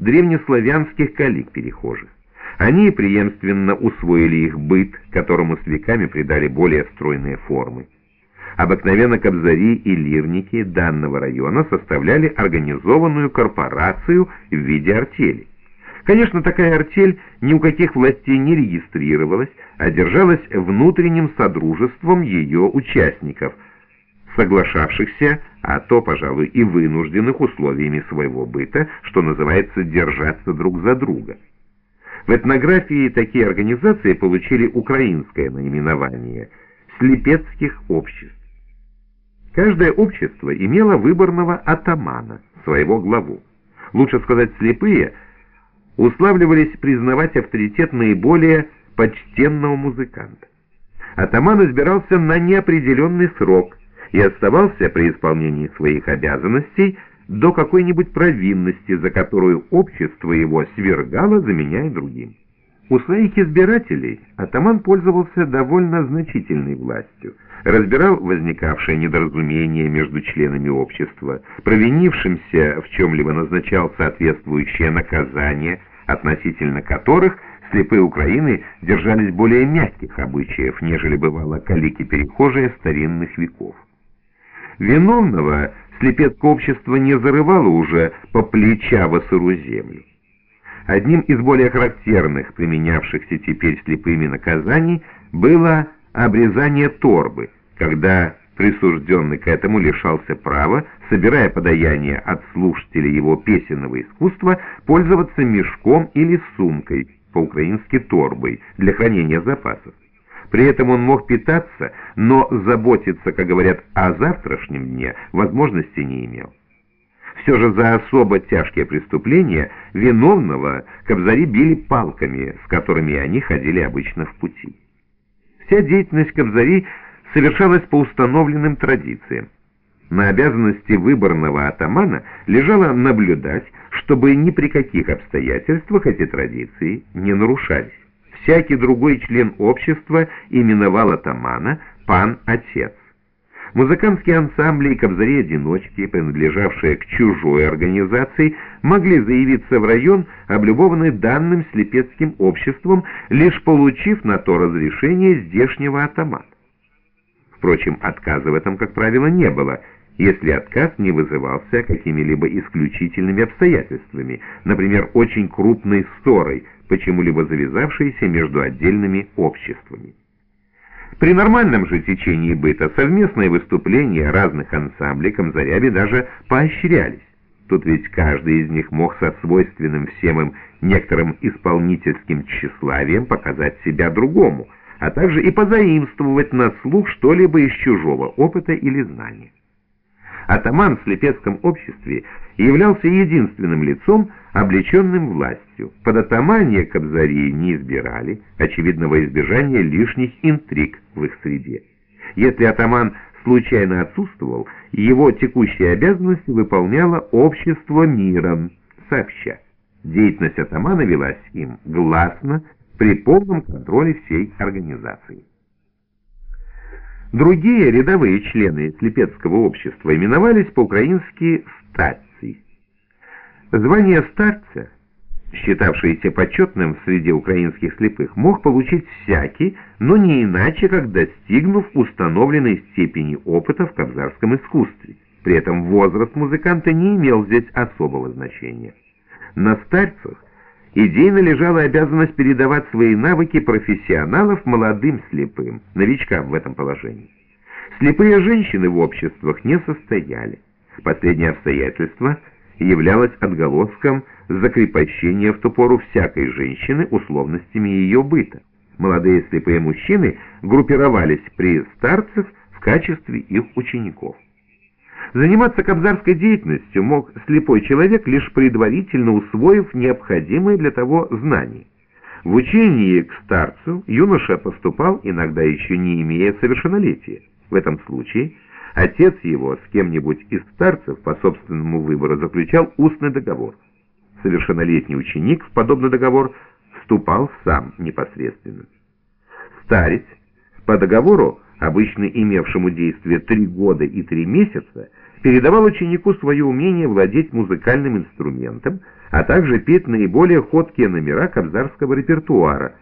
древнеславянских коллег-перехожих. Они преемственно усвоили их быт, которому с веками придали более стройные формы. Обыкновенно кобзари и лирники данного района составляли организованную корпорацию в виде артели. Конечно, такая артель ни у каких властей не регистрировалась, а держалась внутренним содружеством ее участников, соглашавшихся, а то, пожалуй, и вынужденных условиями своего быта, что называется, держаться друг за друга. В этнографии такие организации получили украинское наименование – слепецких обществ. Каждое общество имело выборного атамана, своего главу. Лучше сказать, слепые уславливались признавать авторитет наиболее почтенного музыканта. Атаман избирался на неопределенный срок и оставался при исполнении своих обязанностей до какой-нибудь провинности, за которую общество его свергало, заменяя другим. У своих избирателей атаман пользовался довольно значительной властью, разбирал возникавшее недоразумение между членами общества, провинившимся в чем-либо назначал соответствующее наказание, относительно которых слепые Украины держались более мягких обычаев, нежели бывало калики-перехожие старинных веков. Виновного слепецкое общество не зарывало уже по плеча во сырую землю. Одним из более характерных, применявшихся теперь слепыми наказаний, было обрезание торбы, когда присужденный к этому лишался права, собирая подаяние от слушателей его песенного искусства, пользоваться мешком или сумкой, по-украински торбой, для хранения запасов. При этом он мог питаться, но заботиться, как говорят, о завтрашнем дне возможности не имел. Все же за особо тяжкие преступления виновного кобзари били палками, с которыми они ходили обычно в пути. Вся деятельность кобзарей совершалась по установленным традициям. На обязанности выборного атамана лежало наблюдать, чтобы ни при каких обстоятельствах эти традиции не нарушались. Всякий другой член общества именовал атамана «пан-отец». Музыкантские ансамбли и кобзари-одиночки, принадлежавшие к чужой организации, могли заявиться в район, облюбованный данным слепецким обществом, лишь получив на то разрешение здешнего атамана. Впрочем, отказа в этом, как правило, не было, если отказ не вызывался какими-либо исключительными обстоятельствами, например, очень крупной ссорой, почему-либо завязавшейся между отдельными обществами. При нормальном же течении быта совместные выступления разных ансамблей кобзарями даже поощрялись. Тут ведь каждый из них мог со свойственным всем им некоторым исполнительским тщеславием показать себя другому, а также и позаимствовать на слух что-либо из чужого опыта или знания. Атаман в слепецком обществе являлся единственным лицом, облеченным властью. Податамания кобзари не избирали, очевидно, во избежание лишних интриг в их среде. Если атаман случайно отсутствовал, его текущие обязанности выполняло общество миром, сообща. Деятельность атамана велась им гласно, при полном контроле всей организации. Другие рядовые члены слепецкого общества именовались по-украински «старцы». Звание старца, считавшееся почетным среди украинских слепых, мог получить всякий, но не иначе, как достигнув установленной степени опыта в кобзарском искусстве. При этом возраст музыканта не имел здесь особого значения. На старцах идейно лежала обязанность передавать свои навыки профессионалов молодым слепым, новичкам в этом положении. Слепые женщины в обществах не состояли. Последнее обстоятельство являлось отголоском закрепощения в ту пору всякой женщины условностями ее быта. Молодые слепые мужчины группировались при старцах в качестве их учеников. Заниматься кобзарской деятельностью мог слепой человек, лишь предварительно усвоив необходимые для того знания. В учении к старцу юноша поступал, иногда еще не имея совершеннолетия. В этом случае отец его с кем-нибудь из старцев по собственному выбору заключал устный договор. Совершеннолетний ученик в подобный договор вступал сам непосредственно. Старец по договору, обычно имевшему действие 3 года и 3 месяца, передавал ученику свое умение владеть музыкальным инструментом, а также петь наиболее ходкие номера кобзарского репертуара,